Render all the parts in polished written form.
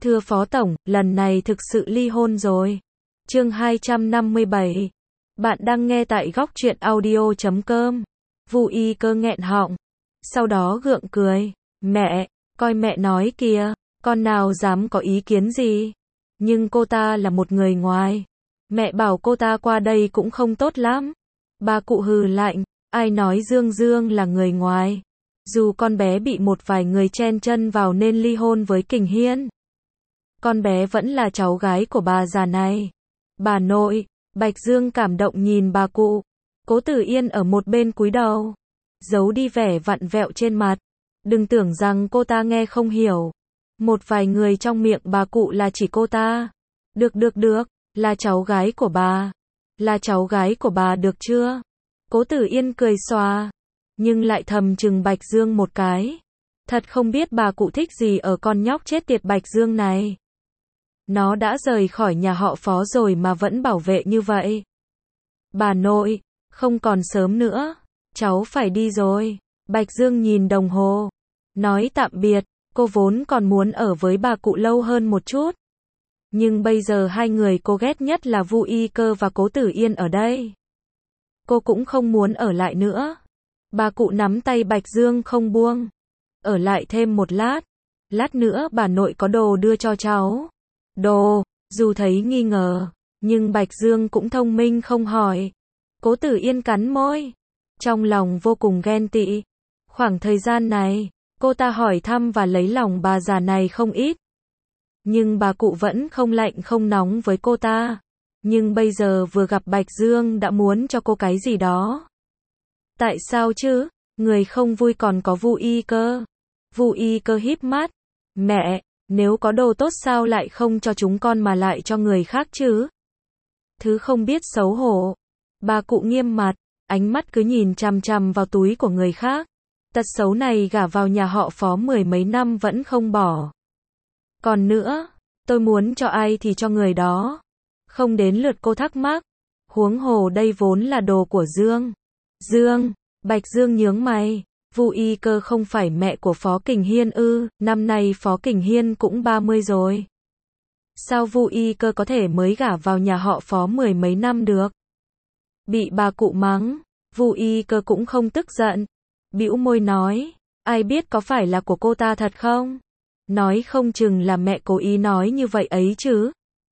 Thưa Phó Tổng, lần này thực sự ly hôn rồi. Chương 257. Bạn đang nghe tại góc truyện audio.com. Vu Y Cơ nghẹn họng. Sau đó gượng cười. Mẹ, coi mẹ nói kìa, con nào dám có ý kiến gì. Nhưng cô ta là một người ngoài. Mẹ bảo cô ta qua đây cũng không tốt lắm. Bà cụ hừ lạnh, ai nói Dương Dương là người ngoài. Dù con bé bị một vài người chen chân vào nên ly hôn với Kình Hiên. Con bé vẫn là cháu gái của bà già này. Bà nội, Bạch Dương cảm động nhìn bà cụ. Cố Tử Yên ở một bên cúi đầu, giấu đi vẻ vặn vẹo trên mặt. Đừng tưởng rằng cô ta nghe không hiểu. Một vài người trong miệng bà cụ là chỉ cô ta. Được, là cháu gái của bà. Là cháu gái của bà được chưa? Cố Tử Yên cười xòa, nhưng lại thầm chừng Bạch Dương một cái. Thật không biết bà cụ thích gì ở con nhóc chết tiệt Bạch Dương này. Nó đã rời khỏi nhà họ Phó rồi mà vẫn bảo vệ như vậy. Bà nội, không còn sớm nữa, cháu phải đi rồi. Bạch Dương nhìn đồng hồ, nói tạm biệt. Cô vốn còn muốn ở với bà cụ lâu hơn một chút. Nhưng bây giờ hai người cô ghét nhất là Vu Y Cơ và Cố Tử Yên ở đây. Cô cũng không muốn ở lại nữa. Bà cụ nắm tay Bạch Dương không buông. Ở lại thêm một lát. Lát nữa bà nội có đồ đưa cho cháu. Đồ, dù thấy nghi ngờ, nhưng Bạch Dương cũng thông minh không hỏi. Cố Tử Yên cắn môi, trong lòng vô cùng ghen tị. Khoảng thời gian này, cô ta hỏi thăm và lấy lòng bà già này không ít. Nhưng bà cụ vẫn không lạnh không nóng với cô ta. Nhưng bây giờ vừa gặp Bạch Dương đã muốn cho cô cái gì đó. Tại sao chứ? Người không vui còn có Vu Y Cơ. Vu Y Cơ híp mắt. Mẹ, nếu có đồ tốt sao lại không cho chúng con mà lại cho người khác chứ? Thứ không biết xấu hổ. Bà cụ nghiêm mặt, ánh mắt cứ nhìn chằm chằm vào túi của người khác. Tật xấu này gả vào nhà họ Phó mười mấy năm vẫn không bỏ. Còn nữa, tôi muốn cho ai thì cho người đó. Không đến lượt cô thắc mắc. Huống hồ đây vốn là đồ của Dương. Dương, Bạch Dương nhướng mày. Vu Y Cơ không phải mẹ của Phó Kình Hiên ư? Năm nay Phó Kình Hiên cũng 30 rồi. Sao Vu Y Cơ có thể mới gả vào nhà họ Phó mười mấy năm được? Bị bà cụ mắng, Vu Y Cơ cũng không tức giận. Bĩu môi nói, ai biết có phải là của cô ta thật không? Nói không chừng là mẹ cố ý nói như vậy ấy chứ.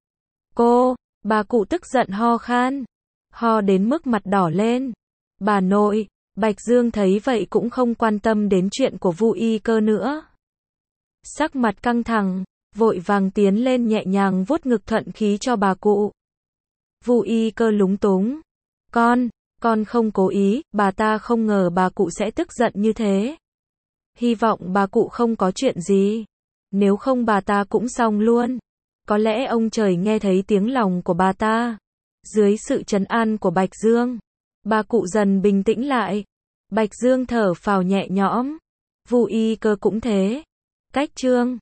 Bà cụ tức giận ho khan. Ho đến mức mặt đỏ lên. Bà nội, Bạch Dương thấy vậy cũng không quan tâm đến chuyện của Vu Y Cơ nữa. Sắc mặt căng thẳng, vội vàng tiến lên nhẹ nhàng vuốt ngực thuận khí cho bà cụ. Vu Y Cơ lúng túng. Con không cố ý, bà ta không ngờ bà cụ sẽ tức giận như thế. Hy vọng bà cụ không có chuyện gì. Nếu không bà ta cũng xong luôn. Có lẽ ông trời nghe thấy tiếng lòng của bà ta. Dưới sự trấn an của Bạch Dương, bà cụ dần bình tĩnh lại. Bạch Dương thở phào nhẹ nhõm. Vu Y Cơ cũng thế. Cách Trương,